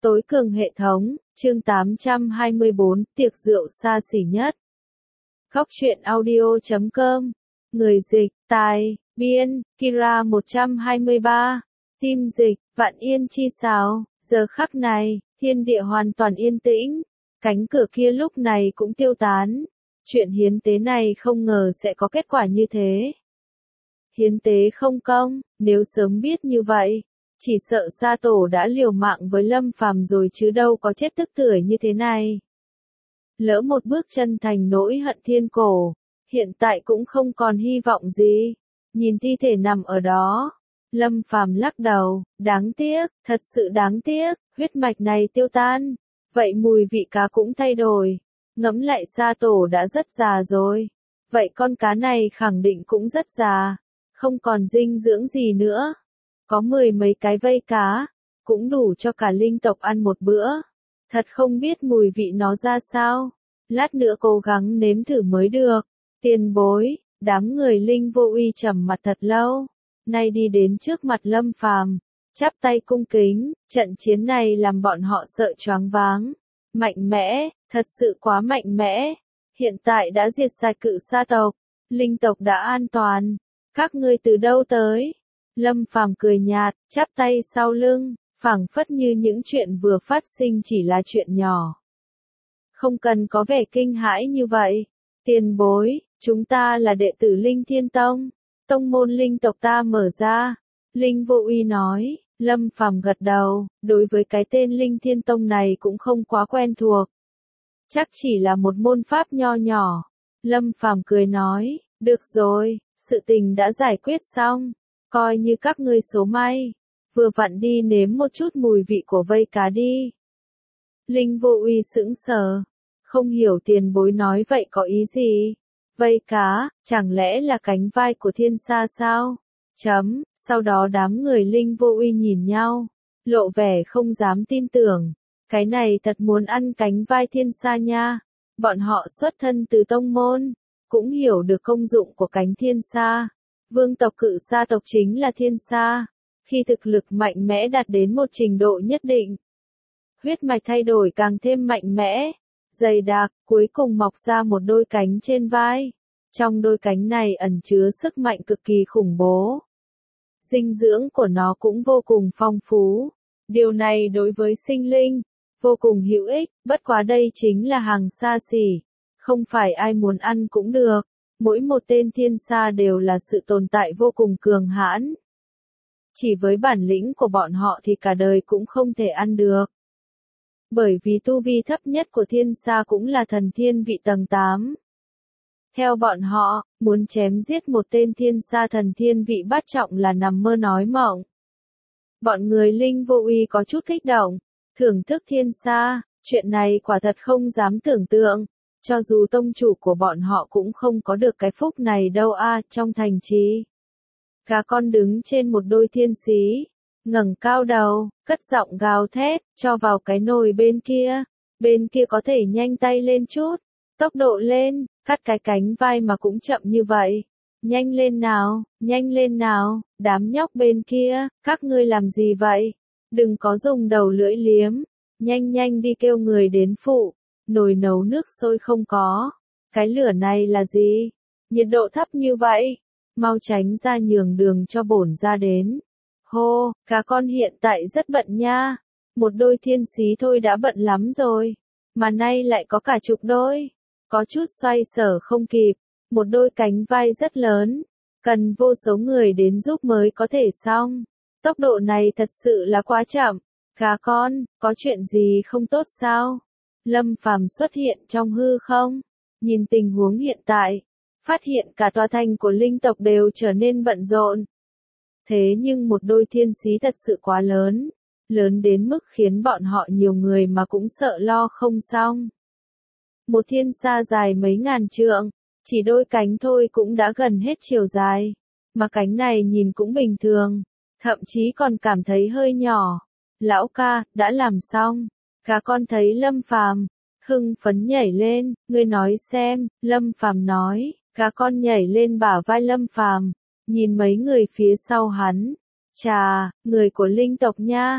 Tối cường hệ thống, chương 824, tiệc rượu xa xỉ nhất. Góc truyện audio.com. Người dịch, tài, biên, Kira 123. Tim dịch, Vạn Yên chi sáo. Giờ khắc này, thiên địa hoàn toàn yên tĩnh. Cánh cửa kia lúc này cũng tiêu tán. Chuyện hiến tế này không ngờ sẽ có kết quả như thế. Hiến tế không công, nếu sớm biết như vậy, chỉ sợ Sa Tổ đã liều mạng với Lâm Phàm rồi chứ đâu có chết tức tưởi như thế này. Lỡ một bước chân thành nỗi hận thiên cổ, hiện tại cũng không còn hy vọng gì. Nhìn thi thể nằm ở đó, Lâm Phàm lắc đầu, đáng tiếc, thật sự đáng tiếc, huyết mạch này tiêu tan, vậy mùi vị cá cũng thay đổi. Ngẫm lại Sa Tổ đã rất già rồi, vậy con cá này khẳng định cũng rất già, không còn dinh dưỡng gì nữa. Có 10 mấy cái vây cá, cũng đủ cho cả linh tộc ăn một bữa. Thật không biết mùi vị nó ra sao. Lát nữa cố gắng nếm thử mới được. Tiền bối, đám người linh vô uy trầm mặt thật lâu. Nay đi đến trước mặt Lâm Phàm, chắp tay cung kính, trận chiến này làm bọn họ sợ choáng váng. Mạnh mẽ, thật sự quá mạnh mẽ. Hiện tại đã diệt sạch cự sa tộc, linh tộc đã an toàn. Các ngươi từ đâu tới? Lâm Phàm cười nhạt, chắp tay sau lưng, phảng phất như những chuyện vừa phát sinh chỉ là chuyện nhỏ. Không cần có vẻ kinh hãi như vậy. Tiền bối, chúng ta là đệ tử Linh Thiên Tông, tông môn linh tộc ta mở ra. Linh Vô Uy nói. Lâm Phàm gật đầu, đối với cái tên Linh Thiên Tông này cũng không quá quen thuộc. Chắc chỉ là một môn pháp nho nhỏ. Lâm Phàm cười nói, được rồi, sự tình đã giải quyết xong. Coi như các ngươi số may, vừa vặn đi nếm một chút mùi vị của vây cá đi. Linh Vô Uy sững sờ, không hiểu tiền bối nói vậy có ý gì. Vây cá, chẳng lẽ là cánh vai của thiên sa sao? Sau đó đám người Linh Vô Uy nhìn nhau, lộ vẻ không dám tin tưởng. Cái này thật muốn ăn cánh vai thiên sa nha. Bọn họ xuất thân từ tông môn, cũng hiểu được công dụng của cánh thiên sa. Vương tộc cự sa tộc chính là thiên sa. Khi thực lực mạnh mẽ đạt đến một trình độ nhất định, huyết mạch thay đổi càng thêm mạnh mẽ, dày đặc, cuối cùng mọc ra một đôi cánh trên vai. Trong đôi cánh này ẩn chứa sức mạnh cực kỳ khủng bố. Dinh dưỡng của nó cũng vô cùng phong phú. Điều này đối với sinh linh, vô cùng hữu ích, bất quá đây chính là hàng xa xỉ. Không phải ai muốn ăn cũng được. Mỗi một tên thiên sa đều là sự tồn tại vô cùng cường hãn. Chỉ với bản lĩnh của bọn họ thì cả đời cũng không thể ăn được. Bởi vì tu vi thấp nhất của thiên sa cũng là thần thiên vị tầng 8. Theo bọn họ, muốn chém giết một tên thiên sa thần thiên vị bát trọng là nằm mơ nói mộng. Bọn người Linh Vô Uy có chút kích động, thưởng thức thiên sa, chuyện này quả thật không dám tưởng tượng. Cho dù tông chủ của bọn họ cũng không có được cái phúc này đâu trong thành trì. Gà con đứng trên một đôi thiên xí, ngẩng cao đầu, cất giọng gào thét, cho vào cái nồi bên kia có thể nhanh tay lên chút, tốc độ lên, cắt cái cánh vai mà cũng chậm như vậy. Nhanh lên nào, đám nhóc bên kia, các ngươi làm gì vậy? Đừng có dùng đầu lưỡi liếm, nhanh đi kêu người đến phụ. Nồi nấu nước sôi không có. Cái lửa này là gì? Nhiệt độ thấp như vậy. Mau tránh ra nhường đường cho bổn ra đến. Hô, cá con hiện tại rất bận nha. Một đôi thiên xí thôi đã bận lắm rồi. Mà nay lại có cả chục đôi. Có chút xoay sở không kịp. Một đôi cánh vai rất lớn. Cần vô số người đến giúp mới có thể xong. Tốc độ này thật sự là quá chậm. Cá con, có chuyện gì không tốt sao? Lâm Phàm xuất hiện trong hư không, nhìn tình huống hiện tại, phát hiện cả tòa thành của linh tộc đều trở nên bận rộn. Thế nhưng một đôi thiên xí thật sự quá lớn, lớn đến mức khiến bọn họ nhiều người mà cũng sợ lo không xong. Một thiên sa dài mấy ngàn trượng, chỉ đôi cánh thôi cũng đã gần hết chiều dài, mà cánh này nhìn cũng bình thường, thậm chí còn cảm thấy hơi nhỏ. Lão ca, đã làm xong. Cá con thấy Lâm Phàm, hưng phấn nhảy lên, ngươi nói xem, Lâm Phàm nói, cá con nhảy lên bả vai Lâm Phàm, nhìn mấy người phía sau hắn. Chà, người của linh tộc nha,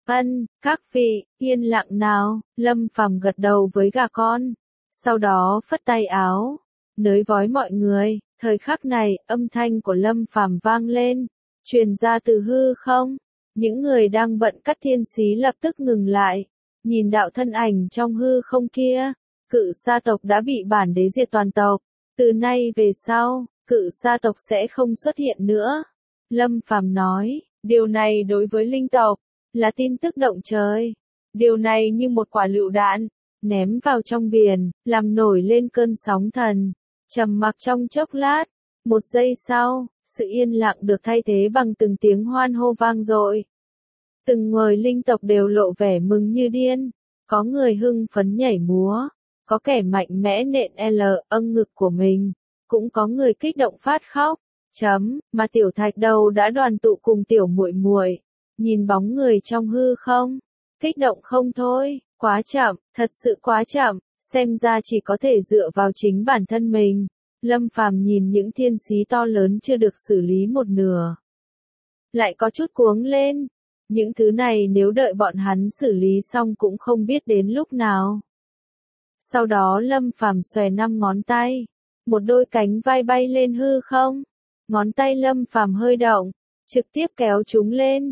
Các vị, yên lặng nào, Lâm Phàm gật đầu với gà con. Sau đó phất tay áo, nới vói mọi người, thời khắc này, âm thanh của Lâm Phàm vang lên, truyền ra từ hư không. Những người đang bận cắt thiên xí lập tức ngừng lại, nhìn đạo thân ảnh trong hư không kia, Cự Sa tộc đã bị bản đế diệt toàn tộc, từ nay về sau, Cự Sa tộc sẽ không xuất hiện nữa. Lâm Phàm nói, điều này đối với linh tộc, là tin tức động trời. Điều này như một quả lựu đạn, ném vào trong biển, làm nổi lên cơn sóng thần. Trầm mặc trong chốc lát, một giây sau, sự yên lặng được thay thế bằng từng tiếng hoan hô vang dội. Từng người linh tộc đều lộ vẻ mừng như điên, có người hưng phấn nhảy múa, có kẻ mạnh mẽ nện ngực của mình, cũng có người kích động phát khóc. Mà Tiểu Thạch Đầu đã đoàn tụ cùng tiểu muội muội, nhìn bóng người trong hư không, kích động không thôi, quá chậm, thật sự quá chậm, xem ra chỉ có thể dựa vào chính bản thân mình. Lâm Phàm nhìn những thiên xí to lớn chưa được xử lý một nửa, lại có chút cuống lên. Những thứ này nếu đợi bọn hắn xử lý xong cũng không biết đến lúc nào. Sau đó Lâm Phàm xòe 5 ngón tay, một đôi cánh vai bay lên hư không. Ngón tay Lâm Phàm hơi động, trực tiếp kéo chúng lên,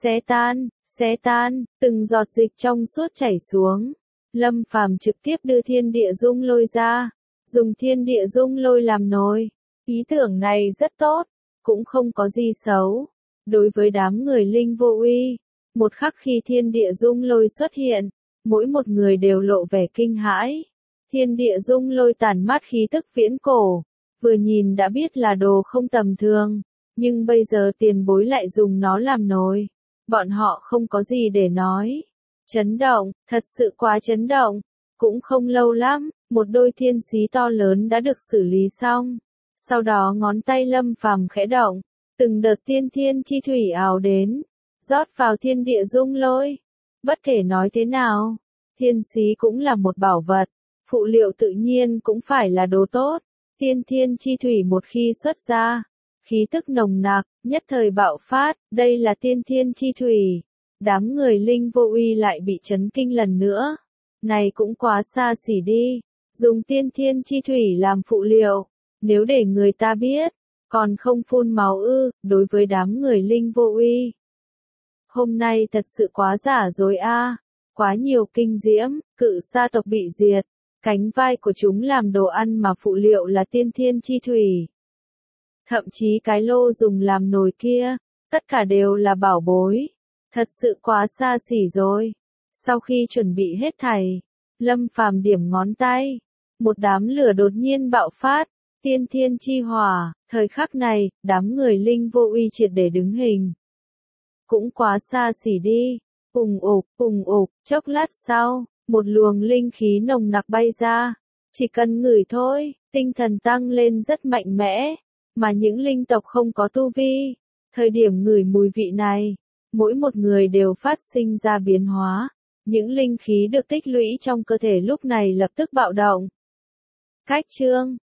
xé tan, từng giọt dịch trong suốt chảy xuống. Lâm Phàm trực tiếp đưa thiên địa dung lôi ra, dùng thiên địa dung lôi làm nồi. Ý tưởng này rất tốt, cũng không có gì xấu. Đối với đám người linh vô uy, một khắc khi thiên địa dung lôi xuất hiện, mỗi một người đều lộ vẻ kinh hãi. Thiên địa dung lôi tản mát khí tức viễn cổ, vừa nhìn đã biết là đồ không tầm thường, nhưng bây giờ tiền bối lại dùng nó làm nồi. Bọn họ không có gì để nói. Chấn động, thật sự quá chấn động. Cũng không lâu lắm, một đôi thiên xí to lớn đã được xử lý xong. Sau đó ngón tay Lâm Phàm khẽ động, từng đợt tiên thiên chi thủy ào đến, rót vào thiên địa dung lôi. Bất kể nói thế nào, thiên xí cũng là một bảo vật, phụ liệu tự nhiên cũng phải là đồ tốt. Tiên thiên chi thủy một khi xuất ra, khí tức nồng nặc, nhất thời bạo phát, đây là tiên thiên chi thủy. Đám người linh vô uy lại bị chấn kinh lần nữa. Này cũng quá xa xỉ đi, dùng tiên thiên chi thủy làm phụ liệu, nếu để người ta biết, còn không phun máu ư. Đối với đám người linh vô uy, hôm nay thật sự quá giả dối a, quá nhiều kinh diễm. Cự Sa tộc bị diệt, cánh vai của chúng làm đồ ăn mà phụ liệu là tiên thiên chi thủy. Thậm chí cái lô dùng làm nồi kia, tất cả đều là bảo bối. Thật sự quá xa xỉ rồi. Sau khi chuẩn bị hết thảy, Lâm Phàm điểm ngón tay, một đám lửa đột nhiên bạo phát, tiên thiên chi hỏa. Thời khắc này, đám người linh vô uy triệt để đứng hình. Cũng quá xa xỉ đi. Ùng ục, chốc lát sau, một luồng linh khí nồng nặc bay ra. Chỉ cần ngửi thôi, tinh thần tăng lên rất mạnh mẽ, mà những linh tộc không có tu vi, thời điểm ngửi mùi vị này, mỗi một người đều phát sinh ra biến hóa. Những linh khí được tích lũy trong cơ thể lúc này lập tức bạo động. Cách chương